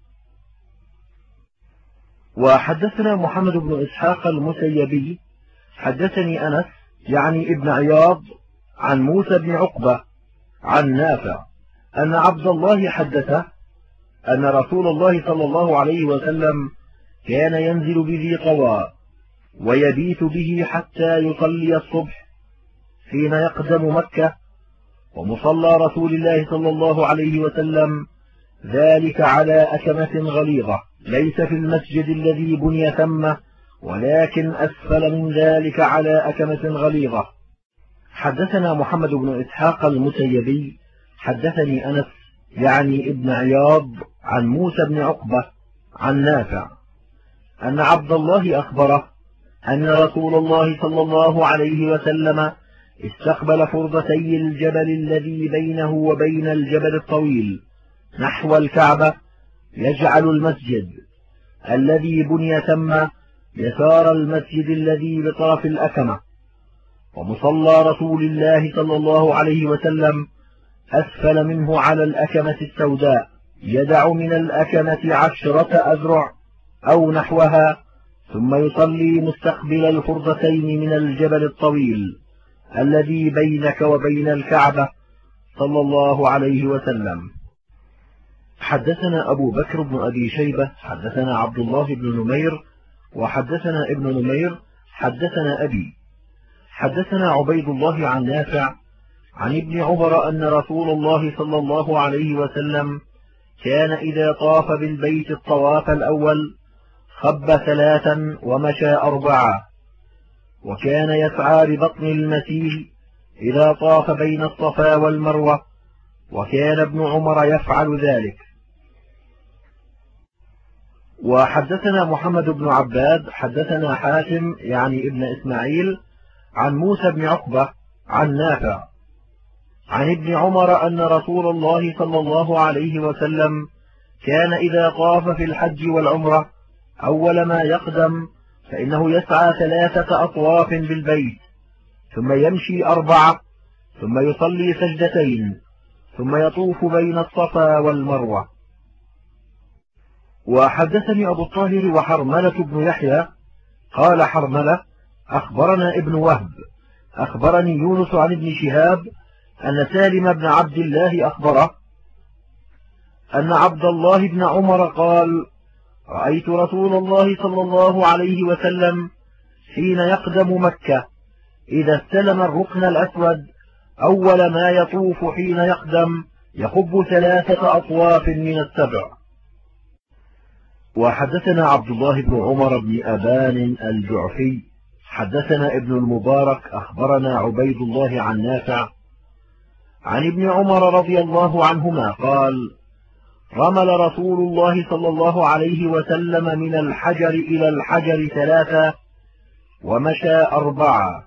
وحدثنا محمد بن إسحاق المسيبي حدثني أنس يعني ابن عياض عن موسى بن عقبة عن نافع أن عبد الله حدثه أن رسول الله صلى الله عليه وسلم كان ينزل بذي طوى ويبيت به حتى يصلي الصبح حين يقدم مكة، ومصلى رسول الله صلى الله عليه وسلم ذلك على أكمة غليظة ليس في المسجد الذي بني ثمه، ولكن أسفل من ذلك على أكمة غليظة. حدثنا محمد بن إسحاق المسيبي حدثني أنس يعني ابن عياض عن موسى بن عقبة عن نافع أن عبد الله أخبره أن رسول الله صلى الله عليه وسلم استقبل فرضتي الجبل الذي بينه وبين الجبل الطويل نحو الكعبة، يجعل المسجد الذي بني ثم يسار المسجد الذي بطرف الأكمة، ومصلى رسول الله صلى الله عليه وسلم أسفل منه على الأكمة السوداء، يدع من الأكمة 10 أذرع أو نحوها، ثم يصلي مستقبل الفرضتين من الجبل الطويل الذي بينك وبين الكعبة صلى الله عليه وسلم. حدثنا أبو بكر بن أبي شيبة حدثنا عبد الله بن نمير وحدثنا ابن نمير حدثنا أبي حدثنا عبيد الله عن نافع عن ابن عمر أن رسول الله صلى الله عليه وسلم كان إذا طاف بالبيت الطواف الأول خب 3 ومشى 4، وكان يسعى ببطن المسيل إذا طاف بين الصفا والمروة، وكان ابن عمر يفعل ذلك. وحدثنا محمد بن عباد حدثنا حاتم يعني ابن إسماعيل عن موسى بن عقبة عن نافع عن ابن عمر أن رسول الله صلى الله عليه وسلم كان إذا طاف في الحج والعمرة أول ما يقدم فإنه يسعى 3 أطواف بالبيت، ثم يمشي 4، ثم يصلي سجدتين، ثم يطوف بين الصفا والمروة. وحدثني أبو الطاهر وحرملة بن يحيى قال حرملة أخبرنا ابن وهب أخبرني يونس عن ابن شهاب أن سالم بن عبد الله أخبره أن عبد الله بن عمر قال: رأيت رسول الله صلى الله عليه وسلم حين يقدم مكة إذا استلم الركن الأسود أول ما يطوف حين يقدم يخب 3 أطواف من السبع. وحدثنا عبد الله بن عمر بن أبان الجعفي حدثنا ابن المبارك أخبرنا عبيد الله عن نافع عن ابن عمر رضي الله عنهما قال: رمل رسول الله صلى الله عليه وسلم من الحجر إلى الحجر 3 ومشى 4.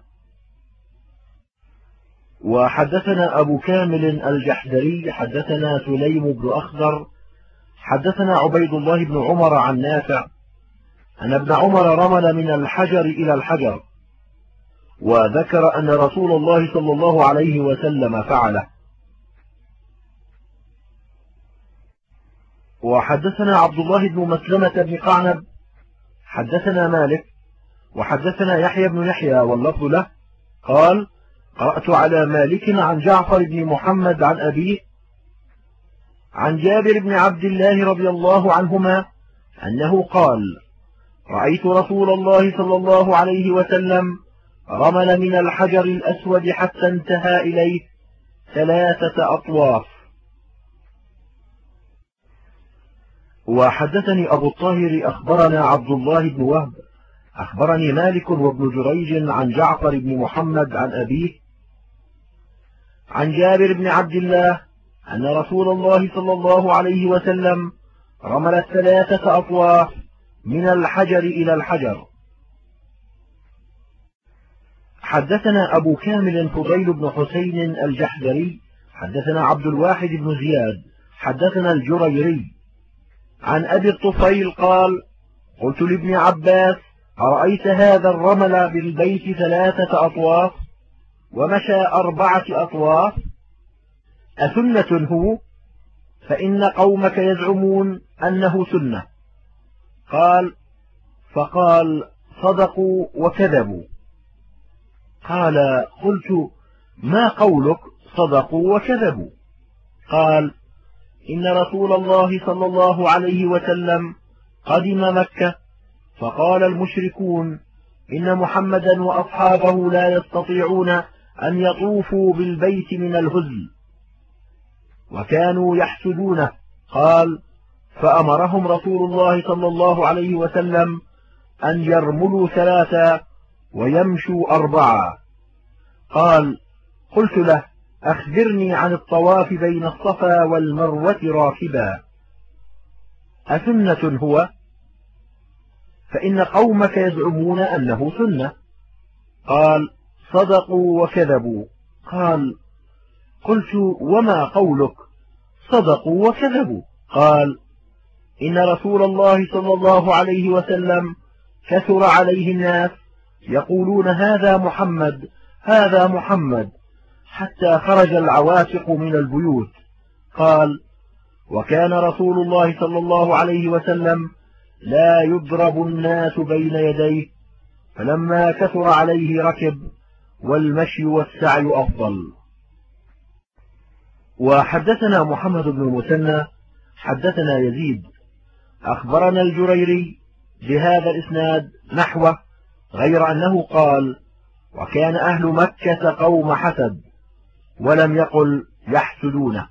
وحدثنا أبو كامل الجحدري حدثنا سليم بن أخضر حدثنا عبيد الله بن عمر عن نافع أن ابن عمر رمل من الحجر إلى الحجر، وذكر أن رسول الله صلى الله عليه وسلم فعله. وحدثنا عبد الله بن مسلمة بن قعنب حدثنا مالك وحدثنا يحيى بن يحيى واللفظ له قال: قرأت على مالك عن جعفر بن محمد عن أبيه عن جابر بن عبد الله رضي الله عنهما أنه قال: رأيت رسول الله صلى الله عليه وسلم رمل من الحجر الأسود حتى انتهى إليه 3 أطواف. وحدثني أبو الطاهر أخبرنا عبد الله بن وهب أخبرني مالك وابن جريج عن جعفر بن محمد عن أبيه عن جابر بن عبد الله أن رسول الله صلى الله عليه وسلم رمل 3 أطواف من الحجر إلى الحجر. حدثنا أبو كامل فضيل بن حسين الجحدري حدثنا عبد الواحد بن زياد حدثنا الجريري عن أبي الطفيل قال: قلت لابن عباس: أرأيت هذا الرمل بالبيت 3 أطواف ومشى 4 أطواف أسنة هو؟ فإن قومك يزعمون أنه سنة. قال: فقال: صدقوا وكذبوا. قال: قلت: ما قولك صدقوا وكذبوا؟ قال: إن رسول الله صلى الله عليه وسلم قدم مكة فقال المشركون: إن محمدا وأصحابه لا يستطيعون أن يطوفوا بالبيت من الهزل، وكانوا يحسدونه. قال: فأمرهم رسول الله صلى الله عليه وسلم أن يرملوا 3 ويمشوا 4. قال: قلت له: أخبرني عن الطواف بين الصفا والمروة راكبا أسنة هو؟ فإن قومك يزعمون أنه سنة. قال: صدقوا وكذبوا. قال: قلت: وما قولك صدقوا وكذبوا؟ قال: إن رسول الله صلى الله عليه وسلم كثر عليه الناس يقولون: هذا محمد هذا محمد، حتى خرج العواتق من البيوت. قال: وكان رسول الله صلى الله عليه وسلم لا يضرب الناس بين يديه، فلما كثر عليه ركب، والمشي والسعي أفضل. وحدثنا محمد بن المثنى حدثنا يزيد أخبرنا الجريري بهذا الإسناد نحوه، غير أنه قال: وكان أهل مكة قوم حسد، ولم يقل يحسدونه.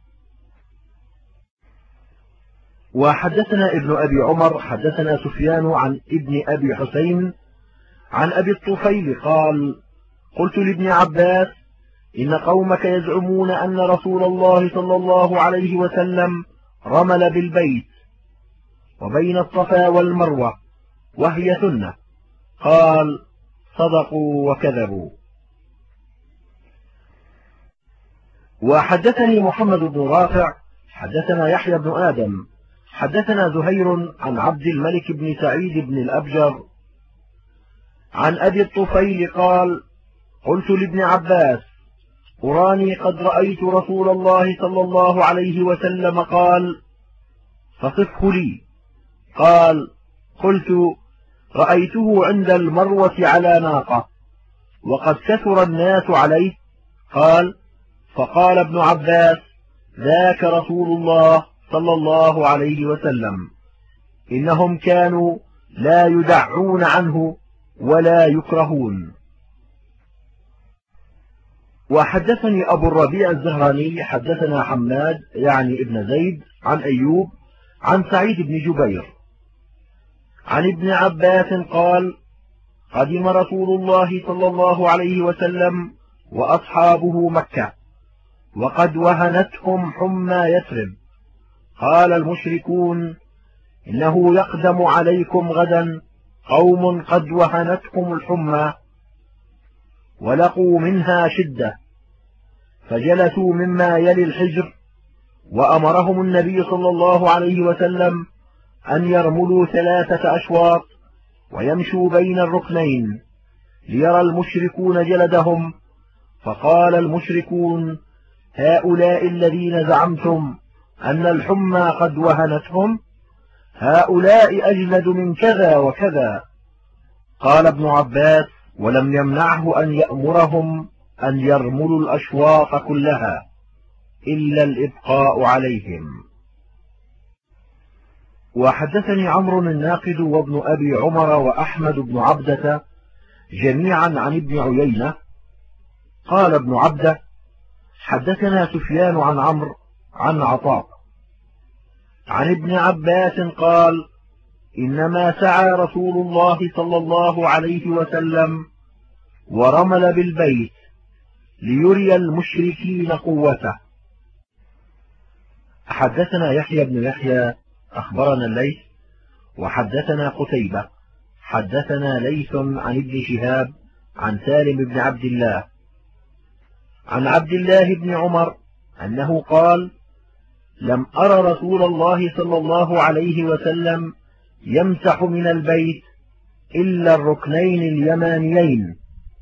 وحدثنا ابن أبي عمر حدثنا سفيان عن ابن أبي حسين عن أبي الطفيل قال: قلت لابن عباس: إن قومك يزعمون أن رسول الله صلى الله عليه وسلم رمل بالبيت وبين الصفا والمروة وهي سنة. قال: صدقوا وكذبوا. وحدثني محمد بن رافع حدثنا يحيى بن آدم حدثنا زهير عن عبد الملك بن سعيد بن الأبجر عن أبي الطفيل قال: قلت لابن عباس: أراني قد رأيت رسول الله صلى الله عليه وسلم قال، فصفه لي. قال: قلت: رأيته عند المروة على ناقة، وقد كثر الناس عليه؟ قال: فقال ابن عباس: ذاك رسول الله صلى الله عليه وسلم، إنهم كانوا لا يدعون عنه ولا يكرهون. وحدثني أبو الربيع الزهراني حدثنا حماد يعني ابن زيد عن أيوب عن سعيد بن جبير عن ابن عباس قال: قدم رسول الله صلى الله عليه وسلم وأصحابه مكة وقد وهنتهم حمى يثرب. قال المشركون: إنه يقدم عليكم غدا قوم قد وهنتهم الحمى ولقوا منها شدة، فجلسوا مما يلي الحجر، وأمرهم النبي صلى الله عليه وسلم أن يرملوا 3 أشواط ويمشوا بين الركنين ليرى المشركون جلدهم. فقال المشركون: هؤلاء الذين زعمتم أن الحمى قد وهنتهم، هؤلاء أجلد من كذا وكذا. قال ابن عباس: ولم يمنعه أن يأمرهم أن يرملوا الأشواط كلها إلا الإبقاء عليهم. وحدثني عمرو الناقد وابن أبي عمر وأحمد بن عبدة جميعا عن ابن عيينة قال ابن عبدة: حدثنا سفيان عن عمرو عن عطاء عن ابن عباس قال: إنما سعى رسول الله صلى الله عليه وسلم ورمل بالبيت ليري المشركين قوته. حدثنا يحيى بن يحيى أخبرنا الليث وحدثنا قتيبة حدثنا ليث عن ابن شهاب عن سالم بن عبد الله عن عبد الله بن عمر أنه قال: لم أر رسول الله صلى الله عليه وسلم يمسح من البيت إلا الركنين اليمانيين.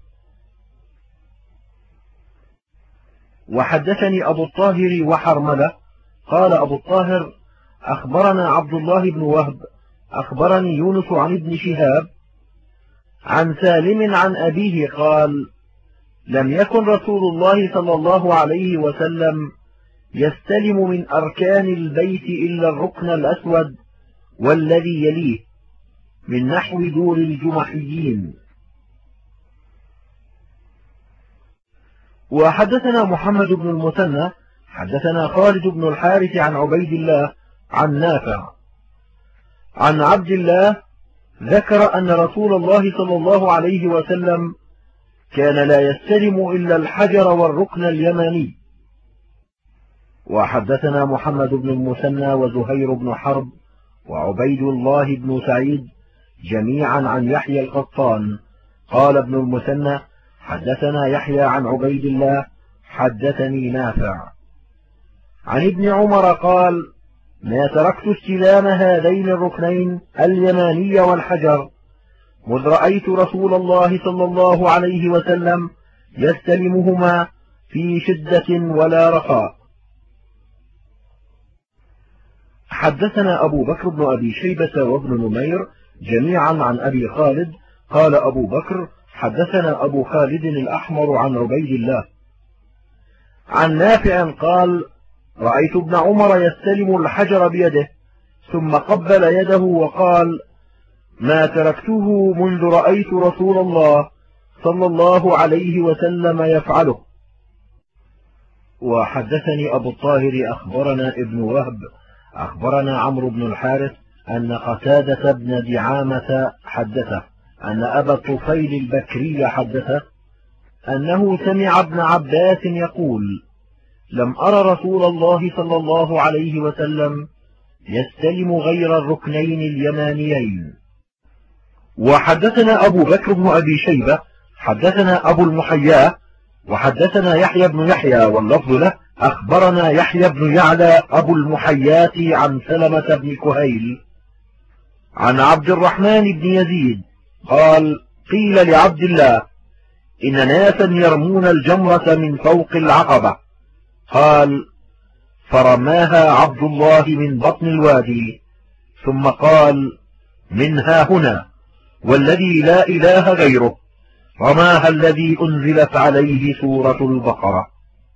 وحدثني أبو الطاهر وحرملة قال أبو الطاهر: أخبرنا عبد الله بن وهب أخبرني يونس عن ابن شهاب عن سالم عن أبيه قال: لم يكن رسول الله صلى الله عليه وسلم يستلم من أركان البيت إلا الركن الأسود والذي يليه من نحو دور الجمحيين. وحدثنا محمد بن المثنى حدثنا خالد بن الحارث عن عبيد الله عن نافع عن عبد الله ذكر أن رسول الله صلى الله عليه وسلم كان لا يستلم إلا الحجر والركن اليماني. وحدثنا محمد بن المثنى وزهير بن حرب وعبيد الله بن سعيد جميعا عن يحيى القطان قال ابن المثنى: حدثنا يحيى عن عبيد الله حدثني نافع عن ابن عمر قال: ما تركت استلام هذين الركنين اليماني والحجر مذ رأيت رسول الله صلى الله عليه وسلم يستلمهما في شدة ولا رخاء. حدثنا أبو بكر بن أبي شيبة وابن نمير جميعا عن أبي خالد قال أبو بكر: حدثنا أبو خالد الأحمر عن عبيد الله عن نافع قال: رأيت ابن عمر يستلم الحجر بيده ثم قبل يده وقال: ما تركته منذ رأيت رسول الله صلى الله عليه وسلم يفعله. وحدثني أبو الطاهر أخبرنا ابن وهب أخبرنا عمرو بن الحارث أن قتادة بن دعامة حدثه أن أبا الطفيل البكري حدثه أنه سمع ابن عباس يقول: لم أر رسول الله صلى الله عليه وسلم يستلم غير الركنين اليمانيين. وحدثنا أبو بكر بن أبي شيبة حدثنا أبو المحيا وحدثنا يحيى بن يحيى واللفظ له أخبرنا يحيى بن يعلى أبو المحيات عن سلمة بن كهيل عن عبد الرحمن بن يزيد قال: قيل لعبد الله: إن ناسا يرمون الجمرة من فوق العقبة. قال: فرماها عبد الله من بطن الوادي ثم قال: منها هنا والذي لا إله غيره رماها الذي أنزلت عليه سورة البقرة.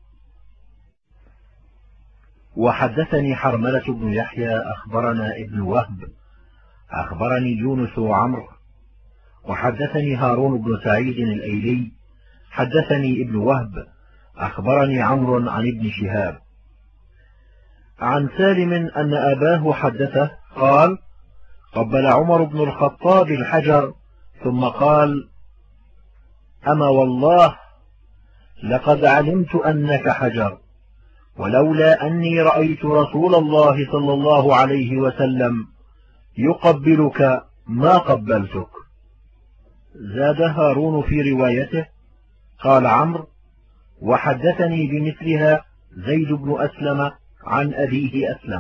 وحدثني حرملة بن يحيى أخبرنا ابن وهب أخبرني يونس وعمرو وحدثني هارون بن سعيد الأيلي حدثني ابن وهب أخبرني عمرو عن ابن شهاب عن سالم أن أباه حدثه قال: قبل عمر بن الخطاب الحجر ثم قال: أما والله لقد علمت أنك حجر، ولولا أني رأيت رسول الله صلى الله عليه وسلم يقبلك ما قبلتك. زاد هارون في روايته: قال عمرو: وحدثني بمثلها زيد بن أسلم عن أبيه أسلم.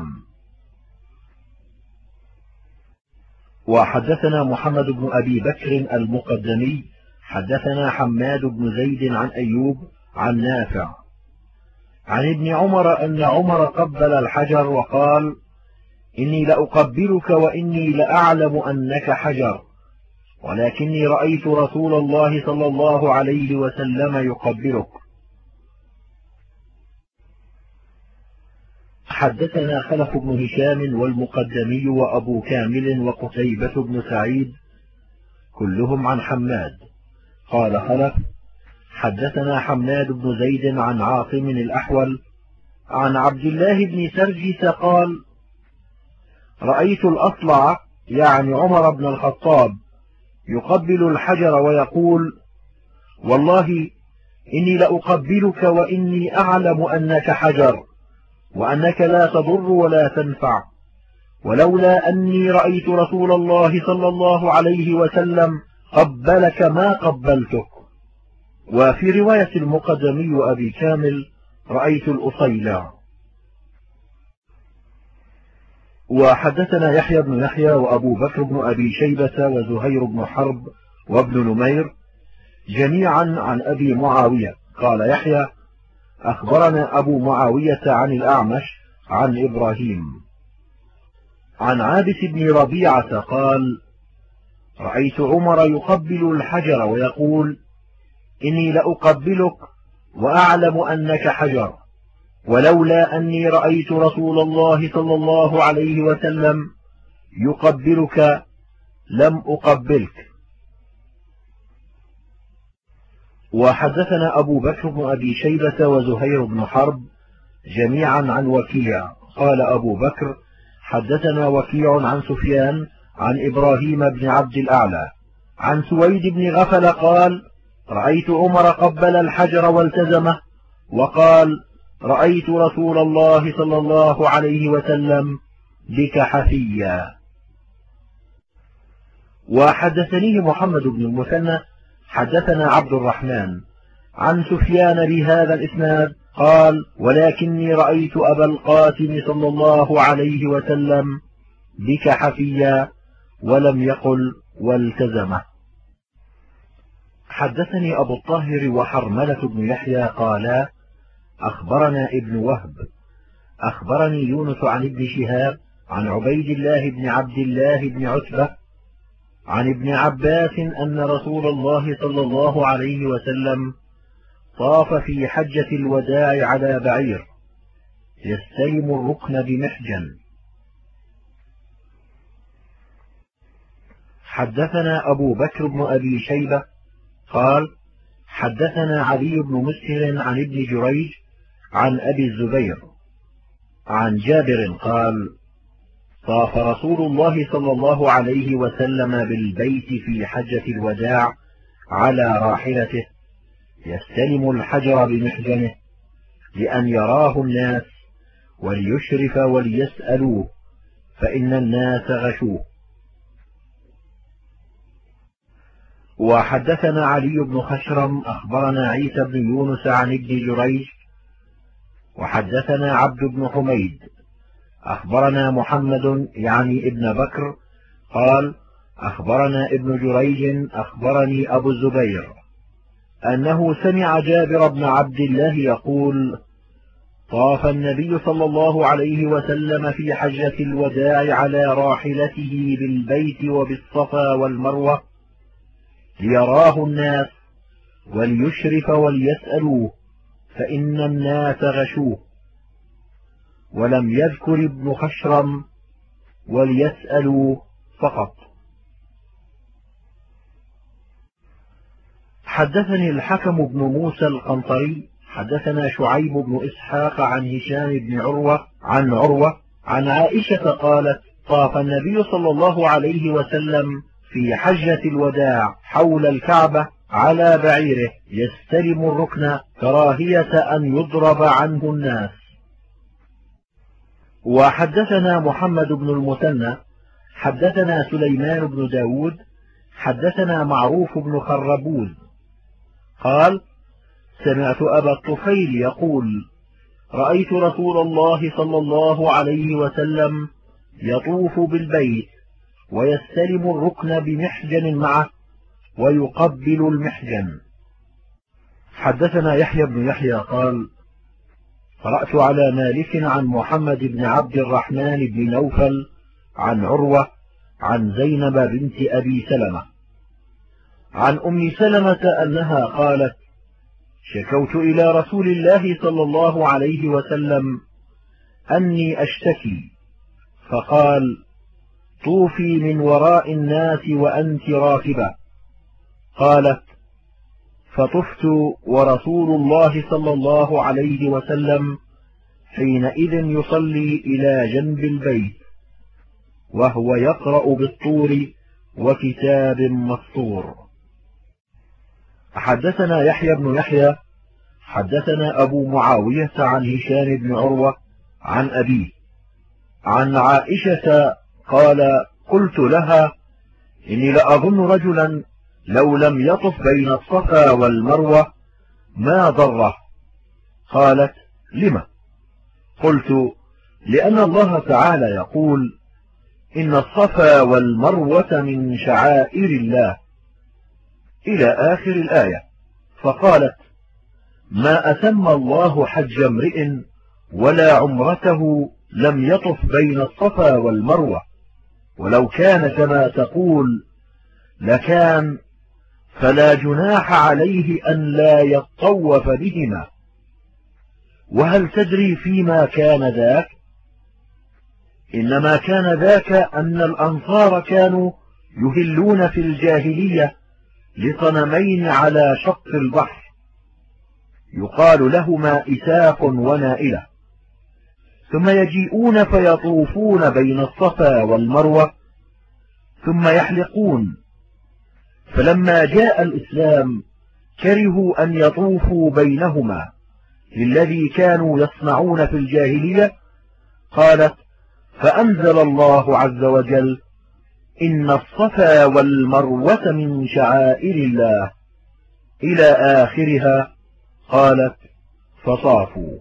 وحدثنا محمد بن أبي بكر المقدمي حدثنا حماد بن زيد عن أيوب عن نافع عن ابن عمر أن عمر قبل الحجر وقال: إني لأقبلك وإني لأعلم أنك حجر، ولكني رأيت رسول الله صلى الله عليه وسلم يقبلك. حدثنا خلف بن هشام والمقدمي وأبو كامل وقتيبة بن سعيد كلهم عن حماد. قال خلف: حدثنا حماد بن زيد عن عاصم الأحول عن عبد الله بن سرجس قال: رأيت الأصلع يعني عمر بن الخطاب يقبل الحجر ويقول: والله إني لأقبلك وإني أعلم أنك حجر، وأنك لا تضر ولا تنفع، ولولا أني رأيت رسول الله صلى الله عليه وسلم قبلك ما قبلتك. وفي رواية المقدمي وأبي كامل: رأيت الأصيلع. وحدثنا يحيى بن يحيى وأبو بكر بن أبي شيبة وزهير بن حرب وابن نمير جميعا عن أبي معاوية. قال يحيى: أخبرنا أبو معاوية عن الأعمش عن إبراهيم عن عابس بن ربيعة قال: رأيت عمر يقبل الحجر ويقول: إني لأقبلك وأعلم أنك حجر، ولولا أني رأيت رسول الله صلى الله عليه وسلم يقبلك لم أقبلك. وحدثنا أبو بكر بن أبي شيبة وزهير بن حرب جميعا عن وكيع. قال أبو بكر: حدثنا وكيع عن سفيان عن إبراهيم بن عبد الأعلى عن سويد بن غفل قال: رأيت عمر قبل الحجر والتزمه وقال: رأيت رسول الله صلى الله عليه وسلم بك حفيا. وحدثنيه محمد بن المثنى حدثنا عبد الرحمن عن سفيان بهذا الإسناد قال: ولكني رأيت أبا القاسم صلى الله عليه وسلم بك حفيا، ولم يقل والتزمه. حدثني أبو الطاهر وحرملة بن يحيى قالا: أخبرنا ابن وهب أخبرني يونس عن ابن شهاب عن عبيد الله بن عبد الله بن عتبة عن ابن عباس أن رسول الله صلى الله عليه وسلم طاف في حجة الوداع على بعير يستلم الركن بمحجن. حدثنا أبو بكر بن أبي شيبة قال: حدثنا علي بن مسهر عن ابن جريج عن أبي الزبير عن جابر قال: طاف رسول الله صلى الله عليه وسلم بالبيت في حجة الوداع على راحلته يستلم الحجر بمحجنه لأن يراه الناس وليشرف وليسألوه، فإن الناس غشوه. وحدثنا علي بن خشرم أخبرنا عيسى بن يونس عن ابن جريج وحدثنا عبد بن حميد أخبرنا محمد يعني ابن بكر قال: أخبرنا ابن جريج أخبرني أبو الزبير أنه سمع جابر بن عبد الله يقول: طاف النبي صلى الله عليه وسلم في حجة الوداع على راحلته بالبيت وبالصفا والمروة ليراه الناس وليشرف وليسألوه فإن الناس غشوه. ولم يذكر ابن خشرم وليسألوه فقط. حدثني الحكم بن موسى القنطري حدثنا شعيب بن إسحاق عن هشام بن عروة عن عائشة قالت: طاف النبي صلى الله عليه وسلم في حجة الوداع حول الكعبة على بعيره يستلم الركن كراهية أن يضرب عنه الناس. وحدثنا محمد بن المثنى حدثنا سليمان بن داود حدثنا معروف بن خربوز قال: سمعت أبا الطفيل يقول: رأيت رسول الله صلى الله عليه وسلم يطوف بالبيت ويستلم الركن بمحجن معه ويقبل المحجن. حدثنا يحيى بن يحيى قال: قرأت على مالك عن محمد بن عبد الرحمن بن نوفل عن عروة عن زينب بنت أبي سلمة عن أم سلمة أنها قالت: شكوت إلى رسول الله صلى الله عليه وسلم أني أشتكي، فقال: طوفي من وراء الناس وأنت راكبة. قالت: فطفت ورسول الله صلى الله عليه وسلم حينئذ يصلي إلى جنب البيت وهو يقرأ بالطور وكتاب مسطور. حدثنا يحيى بن يحيى حدثنا أبو معاوية عن هشام بن عروة عن أبيه عن عائشة قال: قلت لها: إني لأظن رجلا لو لم يطف بين الصفا والمروة ما ضره. قالت: لم؟ قلت: لأن الله تعالى يقول: إن الصفا والمروة من شعائر الله، إلى آخر الآية. فقالت: ما أتم الله حج امرئ ولا عمرته لم يطف بين الصفا والمروة، ولو كان كما تقول لكان، فلا جناح عليه أن لا يطوف بهما. وهل تدري فيما كان ذاك؟ إنما كان ذاك أن الأنصار كانوا يهلون في الجاهلية لصنمين على شط البحر يقال لهما إساف ونائلة، ثم يجيئون فيطوفون بين الصفا والمروة ثم يحلقون. فلما جاء الإسلام كرهوا أن يطوفوا بينهما للذي كانوا يصنعون في الجاهلية. قالت: فأنزل الله عز وجل: إن الصفا والمروة من شعائر الله، إلى آخرها. قالت: فطافوا.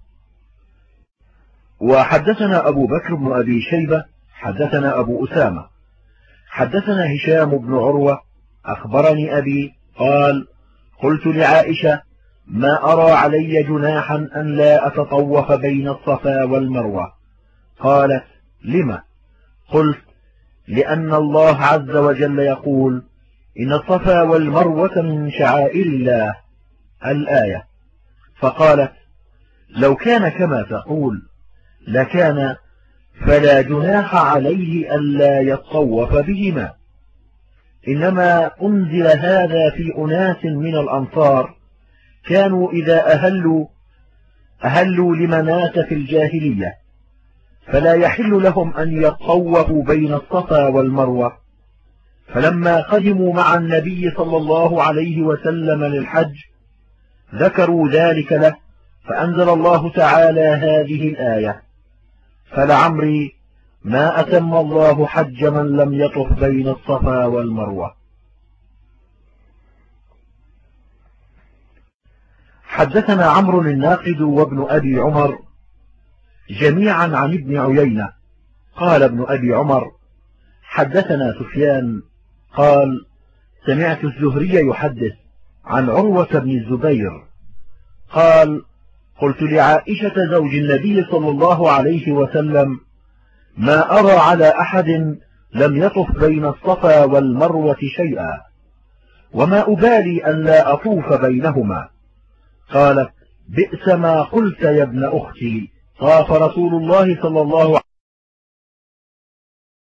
وحدثنا أبو بكر بن أبي شيبة حدثنا أبو أسامة حدثنا هشام بن عروة أخبرني أبي قال: قلت لعائشة: ما أرى علي جناحا أن لا أتطوف بين الصفا والمروة. قالت: لم؟ قلت: لأن الله عز وجل يقول: إن الصفا والمروة من شعائر الله، الآية. فقالت: لو كان كما تقول لكان، فلا جناح عليه ألا يطوف بهما، إنما أنزل هذا في أناس من الأنصار كانوا إذا أهلوا لمنات في الجاهلية، فلا يحل لهم أن يطوفوا بين الصفا والمروة. فلما قدموا مع النبي صلى الله عليه وسلم للحج ذكروا ذلك له، فأنزل الله تعالى هذه الآية: فلعمري ما أتم الله حج من لم يطف بين الصفا والمروة. حدثنا عمرو الناقد وابن أبي عمر جميعا عن ابن عيينة قال ابن أبي عمر: حدثنا سفيان قال: سمعت الزهري يحدث عن عروة بن الزبير قال: قلت لعائشة زوج النبي صلى الله عليه وسلم: ما أرى على أحد لم يطف بين الصفا والمروة شيئا، وما أبالي أن لا أطوف بينهما. قالت: بئس ما قلت يا ابن أختي، طاف رسول الله صلى الله عليه وسلم